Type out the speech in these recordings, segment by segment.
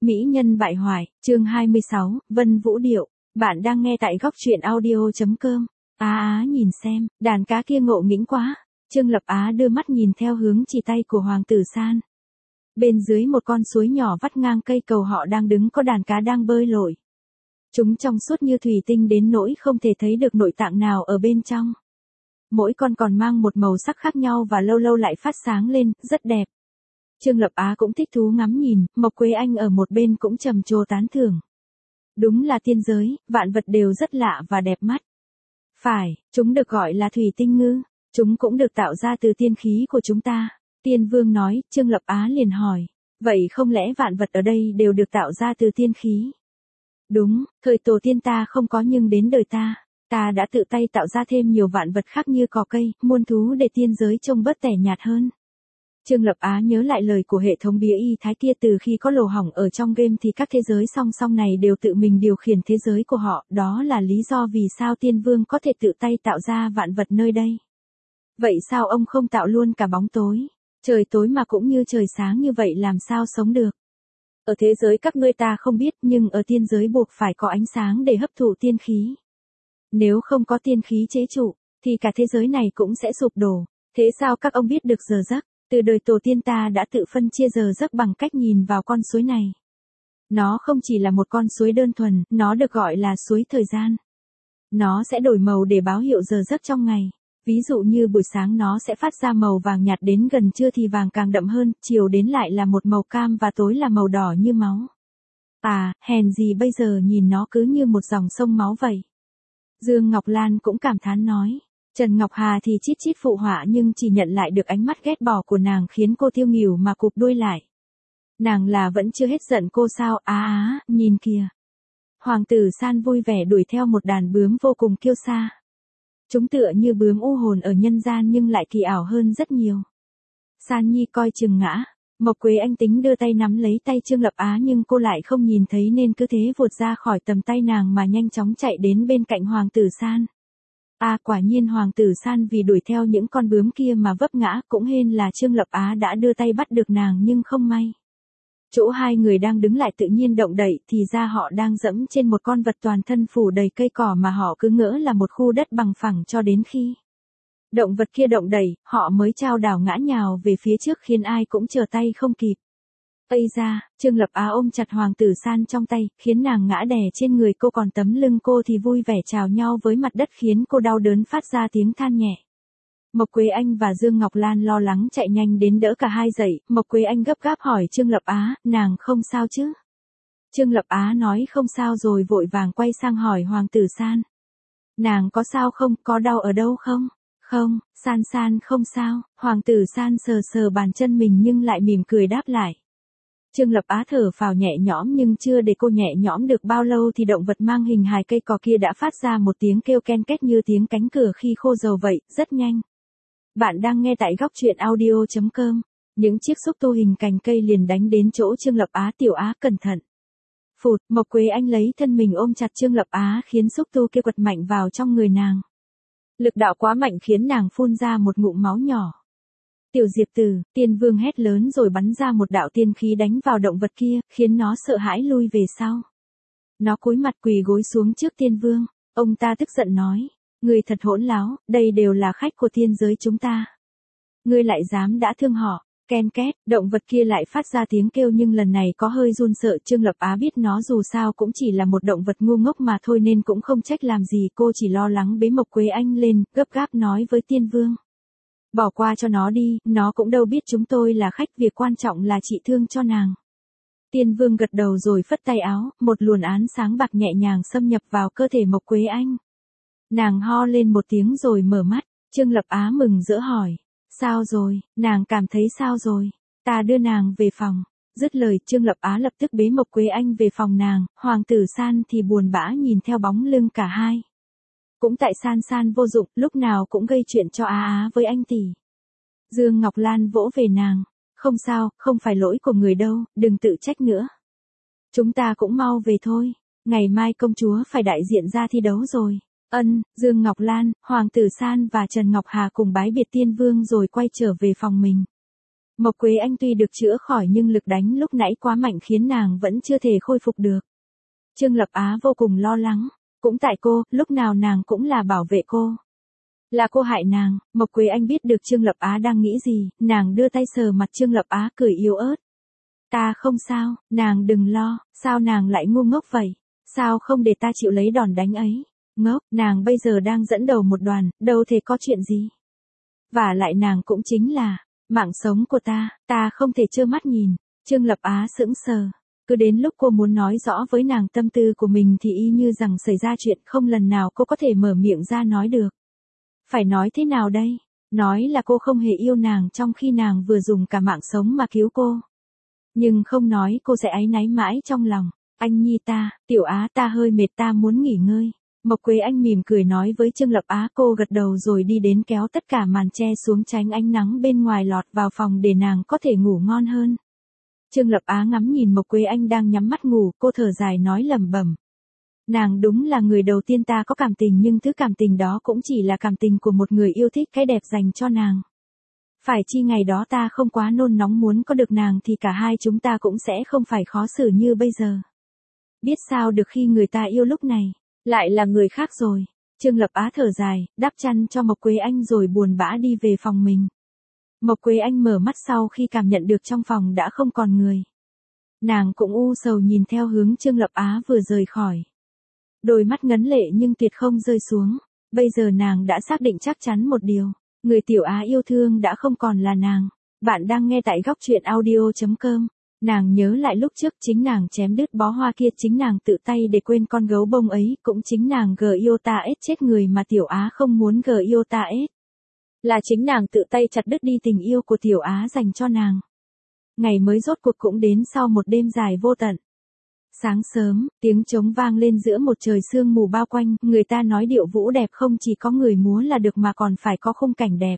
Mỹ nhân bại hoại, chương 26, Vân Vũ Điệu. Bạn đang nghe tại góc truyện audio.com. Á nhìn xem, đàn cá kia ngộ nghĩnh quá. Trương Lập Á đưa mắt nhìn theo hướng chỉ tay của Hoàng tử San. Bên dưới một con suối nhỏ vắt ngang cây cầu họ đang đứng có đàn cá đang bơi lội. Chúng trong suốt như thủy tinh đến nỗi không thể thấy được nội tạng nào ở bên trong. Mỗi con còn mang một màu sắc khác nhau và lâu lâu lại phát sáng lên, rất đẹp. Trương Lập Á cũng thích thú ngắm nhìn, Mộc Quế Anh ở một bên cũng trầm trồ tán thưởng. Đúng là tiên giới, vạn vật đều rất lạ và đẹp mắt. Phải, chúng được gọi là thủy tinh ngư, chúng cũng được tạo ra từ tiên khí của chúng ta. Tiên Vương nói, Trương Lập Á liền hỏi, vậy không lẽ vạn vật ở đây đều được tạo ra từ tiên khí? Đúng, thời tổ tiên ta không có nhưng đến đời ta đã tự tay tạo ra thêm nhiều vạn vật khác như cỏ cây, muôn thú để tiên giới trông bớt tẻ nhạt hơn. Trương Lập Á nhớ lại lời của hệ thống bía y thái kia, từ khi có lỗ hổng ở trong game thì các thế giới song song này đều tự mình điều khiển thế giới của họ, đó là lý do vì sao Tiên Vương có thể tự tay tạo ra vạn vật nơi đây. Vậy sao ông không tạo luôn cả bóng tối? Trời tối mà cũng như trời sáng như vậy làm sao sống được? Ở thế giới các ngươi ta không biết, nhưng ở tiên giới buộc phải có ánh sáng để hấp thụ tiên khí. Nếu không có tiên khí chế trụ, thì cả thế giới này cũng sẽ sụp đổ. Thế sao các ông biết được giờ giấc? Từ đời tổ tiên ta đã tự phân chia giờ giấc bằng cách nhìn vào con suối này. Nó không chỉ là một con suối đơn thuần, nó được gọi là suối thời gian. Nó sẽ đổi màu để báo hiệu giờ giấc trong ngày. Ví dụ như buổi sáng nó sẽ phát ra màu vàng nhạt, đến gần trưa thì vàng càng đậm hơn, chiều đến lại là một màu cam và tối là màu đỏ như máu. À, hèn gì bây giờ nhìn nó cứ như một dòng sông máu vậy. Dương Ngọc Lan cũng cảm thán nói. Trần Ngọc Hà thì chít chít phụ họa nhưng chỉ nhận lại được ánh mắt ghét bỏ của nàng khiến cô tiêu nghỉu mà cụp đuôi lại. Nàng là vẫn chưa hết giận cô sao? Nhìn kìa. Hoàng tử San vui vẻ đuổi theo một đàn bướm vô cùng kiêu sa. Chúng tựa như bướm u hồn ở nhân gian nhưng lại kỳ ảo hơn rất nhiều. San Nhi coi chừng ngã. Mộc Quế Anh tính đưa tay nắm lấy tay Trương Lập Á nhưng cô lại không nhìn thấy nên cứ thế vụt ra khỏi tầm tay nàng mà nhanh chóng chạy đến bên cạnh Hoàng tử San. Quả nhiên Hoàng tử San vì đuổi theo những con bướm kia mà vấp ngã, cũng hên là Trương Lập Á đã đưa tay bắt được nàng nhưng không may. Chỗ hai người đang đứng lại tự nhiên động đậy thì ra họ đang dẫm trên một con vật toàn thân phủ đầy cây cỏ mà họ cứ ngỡ là một khu đất bằng phẳng cho đến khi động vật kia động đẩy, họ mới chao đảo ngã nhào về phía trước khiến ai cũng trở tay không kịp. Ây da, Trương Lập Á ôm chặt Hoàng tử San trong tay, khiến nàng ngã đè trên người cô, còn tấm lưng cô thì vui vẻ chào nhau với mặt đất khiến cô đau đớn phát ra tiếng than nhẹ. Mộc Quế Anh và Dương Ngọc Lan lo lắng chạy nhanh đến đỡ cả hai dậy, Mộc Quế Anh gấp gáp hỏi Trương Lập Á, nàng không sao chứ? Trương Lập Á nói không sao rồi vội vàng quay sang hỏi Hoàng tử San. Nàng có sao không, có đau ở đâu không? Không, San không sao. Hoàng tử San sờ sờ bàn chân mình nhưng lại mỉm cười đáp lại. Trương Lập Á thở phào nhẹ nhõm nhưng chưa để cô nhẹ nhõm được bao lâu thì động vật mang hình hài cây cỏ kia đã phát ra một tiếng kêu ken két như tiếng cánh cửa khi khô dầu vậy, rất nhanh. Bạn đang nghe tại góc truyện audio.com. Những chiếc xúc tu hình cành cây liền đánh đến chỗ Trương Lập Á. Tiểu Á cẩn thận. Phụt, Mộc Quế Anh lấy thân mình ôm chặt Trương Lập Á khiến xúc tu kia quật mạnh vào trong người nàng. Lực đạo quá mạnh khiến nàng phun ra một ngụm máu nhỏ. Tiểu Diệp Tử, Tiên Vương hét lớn rồi bắn ra một đạo tiên khí đánh vào động vật kia, khiến nó sợ hãi lui về sau. Nó cúi mặt quỳ gối xuống trước Tiên Vương, ông ta tức giận nói, ngươi thật hỗn láo, đây đều là khách của tiên giới chúng ta. Ngươi lại dám đã thương họ, ken két, động vật kia lại phát ra tiếng kêu nhưng lần này có hơi run sợ. Trương Lập Á biết nó dù sao cũng chỉ là một động vật ngu ngốc mà thôi nên cũng không trách làm gì, cô chỉ lo lắng bế Mộc Quế Anh lên, gấp gáp nói với Tiên Vương. Bỏ qua cho nó đi, nó cũng đâu biết chúng tôi là khách, việc quan trọng là trị thương cho nàng. Tiên Vương gật đầu rồi phất tay áo, một luồn ánh sáng bạc nhẹ nhàng xâm nhập vào cơ thể Mộc Quế Anh. Nàng ho lên một tiếng rồi mở mắt, Trương Lập Á mừng rỡ hỏi, sao rồi, nàng cảm thấy sao rồi, ta đưa nàng về phòng. Dứt lời Trương Lập Á lập tức bế Mộc Quế Anh về phòng nàng, Hoàng tử San thì buồn bã nhìn theo bóng lưng cả hai. Cũng tại San vô dụng, lúc nào cũng gây chuyện cho Á với anh tỷ. Dương Ngọc Lan vỗ về nàng. Không sao, không phải lỗi của người đâu, đừng tự trách nữa. Chúng ta cũng mau về thôi. Ngày mai công chúa phải đại diện ra thi đấu rồi. Dương Ngọc Lan, Hoàng tử San và Trần Ngọc Hà cùng bái biệt Tiên Vương rồi quay trở về phòng mình. Mộc Quế Anh tuy được chữa khỏi nhưng lực đánh lúc nãy quá mạnh khiến nàng vẫn chưa thể khôi phục được. Trương Lập Á vô cùng lo lắng. Cũng tại cô, lúc nào nàng cũng là bảo vệ cô. Là cô hại nàng. Mộc Quế Anh biết được Trương Lập Á đang nghĩ gì, nàng đưa tay sờ mặt Trương Lập Á cười yếu ớt. Ta không sao, nàng đừng lo, sao nàng lại ngu ngốc vậy? Sao không để ta chịu lấy đòn đánh ấy? Ngốc, nàng bây giờ đang dẫn đầu một đoàn, đâu thể có chuyện gì. Và lại nàng cũng chính là mạng sống của ta không thể trơ mắt nhìn. Trương Lập Á sững sờ. Cứ đến lúc cô muốn nói rõ với nàng tâm tư của mình thì y như rằng xảy ra chuyện không lần nào cô có thể mở miệng ra nói được. Phải nói thế nào đây? Nói là cô không hề yêu nàng trong khi nàng vừa dùng cả mạng sống mà cứu cô. Nhưng không nói cô sẽ áy náy mãi trong lòng. Anh Nhi ta, Tiểu Á ta hơi mệt ta muốn nghỉ ngơi. Mộc Quế Anh mỉm cười nói với Trương Lập Á, cô gật đầu rồi đi đến kéo tất cả màn che xuống tránh ánh nắng bên ngoài lọt vào phòng để nàng có thể ngủ ngon hơn. Trương Lập Á ngắm nhìn Mộc Quế Anh đang nhắm mắt ngủ, cô thở dài nói lẩm bẩm. Nàng đúng là người đầu tiên ta có cảm tình nhưng thứ cảm tình đó cũng chỉ là cảm tình của một người yêu thích cái đẹp dành cho nàng. Phải chi ngày đó ta không quá nôn nóng muốn có được nàng thì cả hai chúng ta cũng sẽ không phải khó xử như bây giờ. Biết sao được khi người ta yêu lúc này, lại là người khác rồi. Trương Lập Á thở dài, đắp chăn cho Mộc Quế Anh rồi buồn bã đi về phòng mình. Mộc Quế Anh mở mắt sau khi cảm nhận được trong phòng đã không còn người. Nàng cũng u sầu nhìn theo hướng Trương Lập Á vừa rời khỏi. Đôi mắt ngấn lệ nhưng tuyệt không rơi xuống. Bây giờ nàng đã xác định chắc chắn một điều. Người Tiểu Á yêu thương đã không còn là nàng. Bạn đang nghe tại góc truyện audio.com. Nàng nhớ lại lúc trước chính nàng chém đứt bó hoa kia, chính nàng tự tay để quên con gấu bông ấy, cũng chính nàng Gyota chết người mà Tiểu Á không muốn Gyota. Là chính nàng tự tay chặt đứt đi tình yêu của Tiểu Á dành cho nàng. Ngày mới rốt cuộc cũng đến sau một đêm dài vô tận. Sáng sớm, tiếng trống vang lên giữa một trời sương mù bao quanh, người ta nói điệu vũ đẹp không chỉ có người múa là được mà còn phải có khung cảnh đẹp.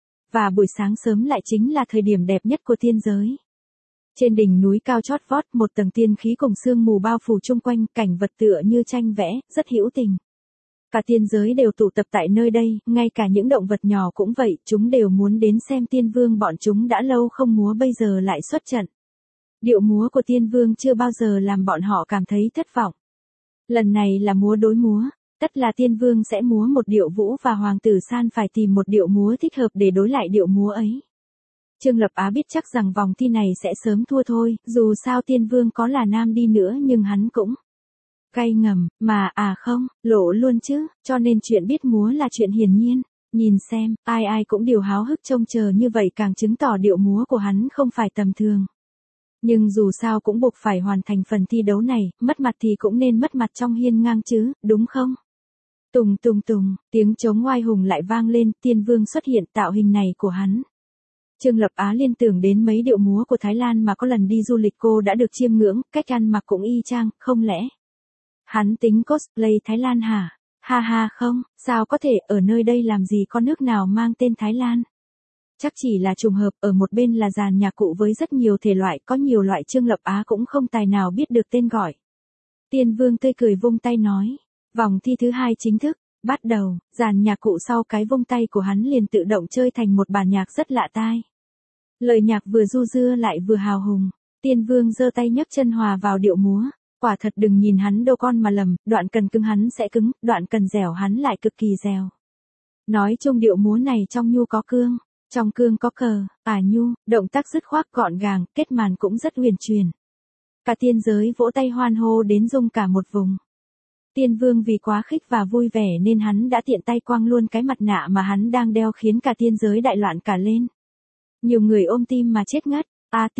Và buổi sáng sớm lại chính là thời điểm đẹp nhất của thiên giới. Trên đỉnh núi cao chót vót, một tầng tiên khí cùng sương mù bao phủ chung quanh, cảnh vật tựa như tranh vẽ, rất hữu tình. Cả tiên giới đều tụ tập tại nơi đây, ngay cả những động vật nhỏ cũng vậy, chúng đều muốn đến xem tiên vương, bọn chúng đã lâu không múa bây giờ lại xuất trận. Điệu múa của tiên vương chưa bao giờ làm bọn họ cảm thấy thất vọng. Lần này là múa đối múa, tất là tiên vương sẽ múa một điệu vũ và hoàng tử San phải tìm một điệu múa thích hợp để đối lại điệu múa ấy. Trương Lập Á biết chắc rằng vòng thi này sẽ sớm thua thôi, dù sao tiên vương có là nam đi nữa nhưng hắn cũng cay ngầm, mà không, lộ luôn chứ, cho nên chuyện biết múa là chuyện hiển nhiên. Nhìn xem, ai ai cũng đều háo hức trông chờ như vậy càng chứng tỏ điệu múa của hắn không phải tầm thường. Nhưng dù sao cũng buộc phải hoàn thành phần thi đấu này, mất mặt thì cũng nên mất mặt trong hiên ngang chứ, đúng không? Tùng tùng tùng, tiếng trống oai hùng lại vang lên, tiên vương xuất hiện, tạo hình này của hắn. Trương Lập Á liên tưởng đến mấy điệu múa của Thái Lan mà có lần đi du lịch cô đã được chiêm ngưỡng, cách ăn mặc cũng y chang, không lẽ hắn tính cosplay Thái Lan hả? Ha ha không, sao có thể, ở nơi đây làm gì có nước nào mang tên Thái Lan? Chắc chỉ là trùng hợp, ở một bên là dàn nhạc cụ với rất nhiều thể loại, có nhiều loại Trương Lập Á cũng không tài nào biết được tên gọi. Tiên vương tươi cười vung tay nói, vòng thi thứ 2 chính thức bắt đầu. Dàn nhạc cụ sau cái vung tay của hắn liền tự động chơi thành một bản nhạc rất lạ tai. Lời nhạc vừa du dưa lại vừa hào hùng. Tiên vương giơ tay nhấc chân hòa vào điệu múa. Quả thật đừng nhìn hắn đâu con mà lầm, đoạn cần cứng hắn sẽ cứng, đoạn cần dẻo hắn lại cực kỳ dẻo. Nói chung điệu múa này trong nhu có cương, trong cương có cờ, nhu, động tác dứt khoát gọn gàng, kết màn cũng rất huyền truyền. Cả tiên giới vỗ tay hoan hô đến rung cả một vùng. Tiên vương vì quá khích và vui vẻ nên hắn đã tiện tay quăng luôn cái mặt nạ mà hắn đang đeo khiến cả tiên giới đại loạn cả lên. Nhiều người ôm tim mà chết ngất,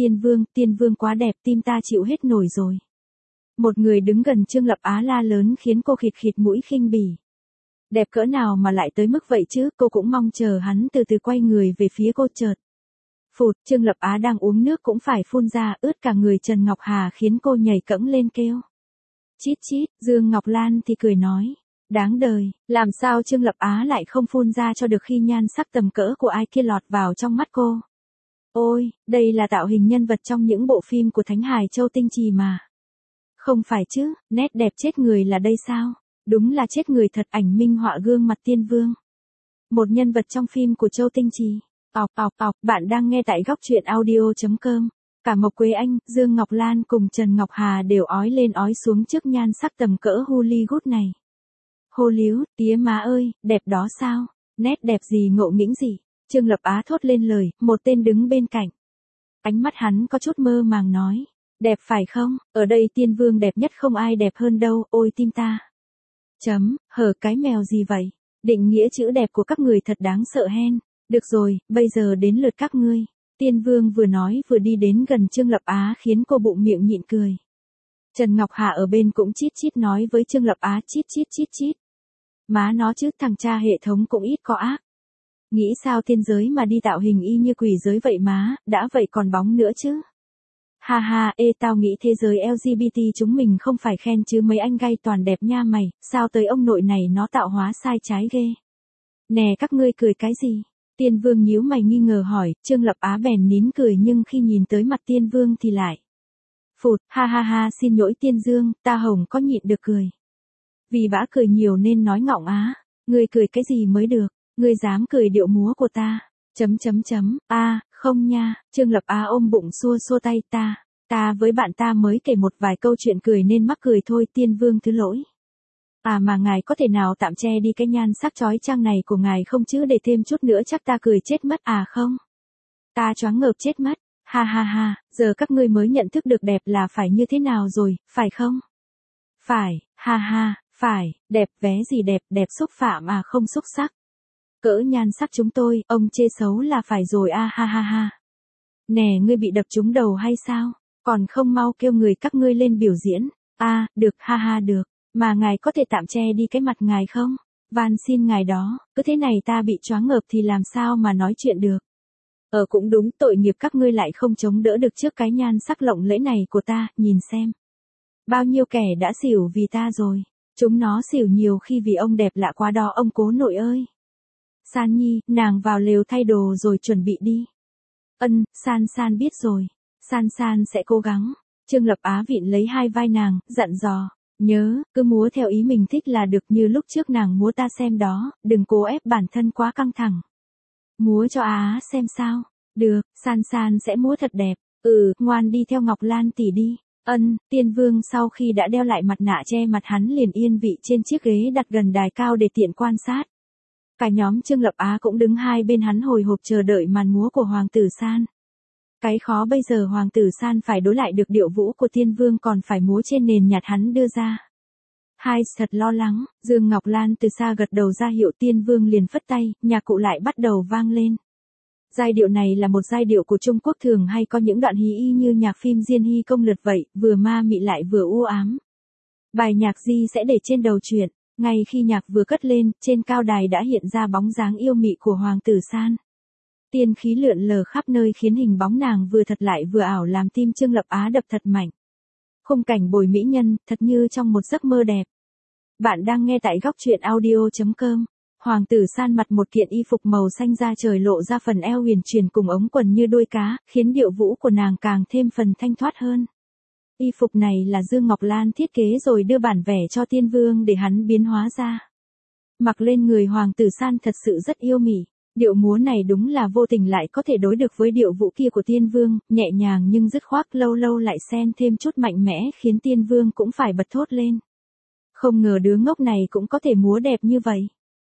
tiên vương quá đẹp, tim ta chịu hết nổi rồi. Một người đứng gần Trương Lập Á la lớn khiến cô khịt khịt mũi khinh bỉ. Đẹp cỡ nào mà lại tới mức vậy chứ, cô cũng mong chờ hắn từ từ quay người về phía cô chợt. Phụt, Trương Lập Á đang uống nước cũng phải phun ra, ướt cả người. Trần Ngọc Hà khiến cô nhảy cẫng lên kêu. Chít chít, Dương Ngọc Lan thì cười nói. Đáng đời, làm sao Trương Lập Á lại không phun ra cho được khi nhan sắc tầm cỡ của ai kia lọt vào trong mắt cô. Ôi, đây là tạo hình nhân vật trong những bộ phim của Thánh Hải Châu Tinh Trì mà. Không phải chứ, nét đẹp chết người là đây sao? Đúng là chết người thật, ảnh minh họa gương mặt tiên vương. Một nhân vật trong phim của Châu Tinh Trì. Bạn đang nghe tại góc truyện audio.com. Cả Mộc Quế Anh, Dương Ngọc Lan cùng Trần Ngọc Hà đều ói lên ói xuống trước nhan sắc tầm cỡ Hollywood này. Hô líu, tía má ơi, đẹp đó sao? Nét đẹp gì ngộ nghĩnh gì? Trương Lập Á thốt lên lời, một tên đứng bên cạnh. Ánh mắt hắn có chút mơ màng nói. Đẹp phải không? Ở đây tiên vương đẹp nhất không ai đẹp hơn đâu, ôi tim ta. Hở cái mèo gì vậy? Định nghĩa chữ đẹp của các người thật đáng sợ hen. Được rồi, bây giờ đến lượt các ngươi. Tiên vương vừa nói vừa đi đến gần Trương Lập Á khiến cô bụng miệng nhịn cười. Trần Ngọc Hà ở bên cũng chít chít nói với Trương Lập Á chít. Má nó chứ, thằng cha hệ thống cũng ít có ác. Nghĩ sao tiên giới mà đi tạo hình y như quỷ giới vậy má, đã vậy còn bóng nữa chứ. Ha ha, tao nghĩ thế giới LGBT chúng mình không phải khen chứ mấy anh gay toàn đẹp nha mày, sao tới ông nội này nó tạo hóa sai trái ghê. Nè các ngươi cười cái gì? Tiên vương nhíu mày nghi ngờ hỏi, Trương Lập Á bèn nín cười nhưng khi nhìn tới mặt tiên vương thì lại. Phụt, ha, xin lỗi tiên dương, ta hồng có nhịn được cười. Vì bã cười nhiều nên nói ngọng á, ngươi cười cái gì mới được, ngươi dám cười điệu múa của ta. Không nha, Trương Lập Á ôm bụng xua tay ta với bạn ta mới kể một vài câu chuyện cười nên mắc cười thôi, tiên vương thứ lỗi. Mà ngài có thể nào tạm che đi cái nhan sắc chói chang này của ngài không chứ, để thêm chút nữa chắc ta cười chết mất không? Ta choáng ngợp chết mất, ha, giờ các ngươi mới nhận thức được đẹp là phải như thế nào rồi, phải không? Phải, ha, phải, đẹp vé gì đẹp xúc phạm không xúc sắc. Cỡ nhan sắc chúng tôi, ông chê xấu là phải rồi ha. Nè ngươi bị đập trúng đầu hay sao? Còn không mau kêu người các ngươi lên biểu diễn. Được ha được. Mà ngài có thể tạm che đi cái mặt ngài không? Van xin ngài đó, cứ thế này ta bị choáng ngợp thì làm sao mà nói chuyện được. Cũng đúng, tội nghiệp các ngươi lại không chống đỡ được trước cái nhan sắc lộng lẫy này của ta, nhìn xem. Bao nhiêu kẻ đã xỉu vì ta rồi. Chúng nó xỉu nhiều khi vì ông đẹp lạ quá đó ông cố nội ơi. San Nhi, nàng vào lều thay đồ rồi chuẩn bị đi. San biết rồi. San sẽ cố gắng. Trương Lập Á vịn lấy hai vai nàng, dặn dò. Nhớ, cứ múa theo ý mình thích là được, như lúc trước nàng múa ta xem đó, đừng cố ép bản thân quá căng thẳng. Múa cho Á xem sao. Được, San sẽ múa thật đẹp. Ngoan đi theo Ngọc Lan tỷ đi. Tiên vương sau khi đã đeo lại mặt nạ che mặt hắn liền yên vị trên chiếc ghế đặt gần đài cao để tiện quan sát. Cả nhóm Trương Lập Á cũng đứng hai bên hắn hồi hộp chờ đợi màn múa của Hoàng tử San. Cái khó bây giờ Hoàng tử San phải đối lại được điệu vũ của tiên vương còn phải múa trên nền nhạc hắn đưa ra. Hai thật lo lắng, Dương Ngọc Lan từ xa gật đầu ra hiệu, tiên vương liền phất tay, nhạc cụ lại bắt đầu vang lên. Giai điệu này là một giai điệu của Trung Quốc, thường hay có những đoạn hí y như nhạc phim Diên Hy Công Lượt vậy, vừa ma mị lại vừa u ám. Bài nhạc di sẽ để trên đầu truyện. Ngay khi nhạc vừa cất lên, trên cao đài đã hiện ra bóng dáng yêu mị của Hoàng tử San. Tiên khí lượn lờ khắp nơi khiến hình bóng nàng vừa thật lại vừa ảo làm tim Trương Lập Á đập thật mạnh. Khung cảnh bồi mỹ nhân, thật như trong một giấc mơ đẹp. Bạn đang nghe tại góc truyện audio.com. Hoàng tử San mặc một kiện y phục màu xanh da trời lộ ra phần eo huyền chuyển cùng ống quần như đuôi cá, khiến điệu vũ của nàng càng thêm phần thanh thoát hơn. Y phục này là Dương Ngọc Lan thiết kế rồi đưa bản vẽ cho tiên vương để hắn biến hóa ra. Mặc lên người Hoàng tử San thật sự rất yêu mị. Điệu múa này đúng là vô tình lại có thể đối được với điệu vũ kia của tiên vương, nhẹ nhàng nhưng dứt khoát, lâu lâu lại xen thêm chút mạnh mẽ khiến tiên vương cũng phải bật thốt lên. Không ngờ đứa ngốc này cũng có thể múa đẹp như vậy.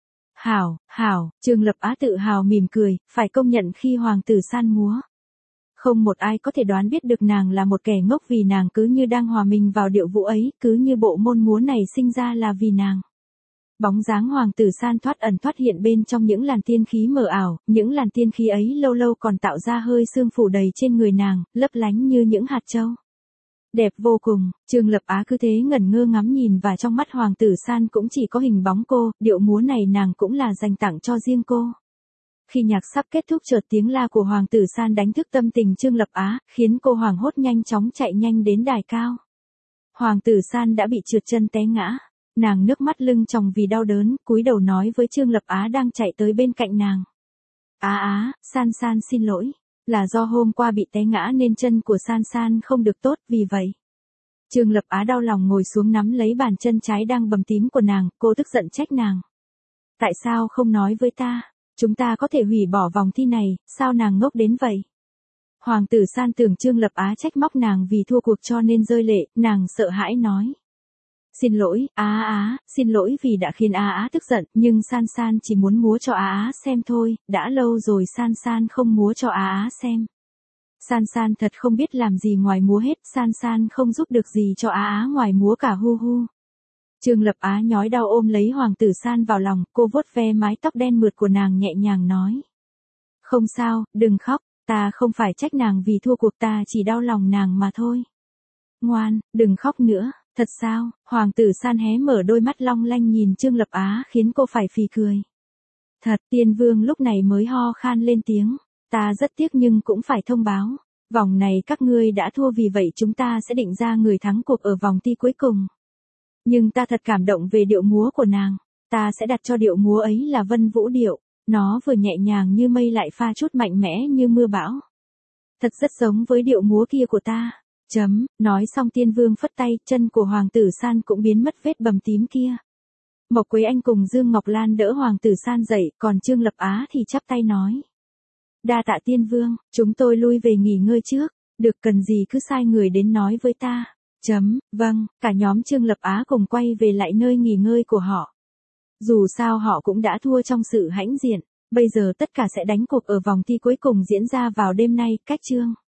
Hảo, Trương Lập Á tự hào mỉm cười, phải công nhận khi Hoàng tử San múa. Không một ai có thể đoán biết được nàng là một kẻ ngốc vì nàng cứ như đang hòa mình vào điệu vũ ấy, cứ như bộ môn múa này sinh ra là vì nàng. Bóng dáng Hoàng tử San thoát ẩn thoát hiện bên trong những làn tiên khí mờ ảo, những làn tiên khí ấy lâu lâu còn tạo ra hơi sương phủ đầy trên người nàng, lấp lánh như những hạt châu. Đẹp vô cùng, Trương Lập Á cứ thế ngẩn ngơ ngắm nhìn và trong mắt Hoàng tử San cũng chỉ có hình bóng cô, điệu múa này nàng cũng là dành tặng cho riêng cô. Khi nhạc sắp kết thúc chợt tiếng la của Hoàng tử San đánh thức tâm tình Trương Lập Á, khiến cô hoảng hốt nhanh chóng chạy nhanh đến đài cao. Hoàng tử San đã bị trượt chân té ngã. Nàng nước mắt lưng tròng vì đau đớn, cúi đầu nói với Trương Lập Á đang chạy tới bên cạnh nàng. San xin lỗi. Là do hôm qua bị té ngã nên chân của San không được tốt, vì vậy. Trương Lập Á đau lòng ngồi xuống nắm lấy bàn chân trái đang bầm tím của nàng, cô tức giận trách nàng. Tại sao không nói với ta? Chúng ta có thể hủy bỏ vòng thi này, sao nàng ngốc đến vậy? Hoàng tử San tưởng Trương Lập Á trách móc nàng vì thua cuộc cho nên rơi lệ, nàng sợ hãi nói. Xin lỗi, xin lỗi vì đã khiến tức giận, nhưng San San chỉ muốn múa cho xem thôi, đã lâu rồi San San không múa cho xem. San San thật không biết làm gì ngoài múa hết, San San không giúp được gì cho ngoài múa cả hu hu. Trương Lập Á nhói đau ôm lấy Hoàng tử San vào lòng, cô vuốt ve mái tóc đen mượt của nàng nhẹ nhàng nói. Không sao, đừng khóc, ta không phải trách nàng vì thua cuộc, ta chỉ đau lòng nàng mà thôi. Ngoan, đừng khóc nữa, thật sao? Hoàng tử San hé mở đôi mắt long lanh nhìn Trương Lập Á khiến cô phải phì cười. Thật, Tiên Vương lúc này mới ho khan lên tiếng. Ta rất tiếc nhưng cũng phải thông báo. Vòng này các ngươi đã thua, vì vậy chúng ta sẽ định ra người thắng cuộc ở vòng thi cuối cùng. Nhưng ta thật cảm động về điệu múa của nàng. Ta sẽ đặt cho điệu múa ấy là Vân Vũ điệu. Nó vừa nhẹ nhàng như mây lại pha chút mạnh mẽ như mưa bão. Thật rất giống với điệu múa kia của ta. Nói xong Tiên Vương phất tay, chân của Hoàng tử San cũng biến mất vết bầm tím kia. Mộc Quế Anh cùng Dương Ngọc Lan đỡ Hoàng tử San dậy, còn Trương Lập Á thì chắp tay nói. Đa tạ Tiên Vương, chúng tôi lui về nghỉ ngơi trước, được cần gì cứ sai người đến nói với ta. Vâng, cả nhóm Trương Lập Á cùng quay về lại nơi nghỉ ngơi của họ. Dù sao họ cũng đã thua trong sự hãnh diện, bây giờ tất cả sẽ đánh cuộc ở vòng thi cuối cùng diễn ra vào đêm nay, cách chương.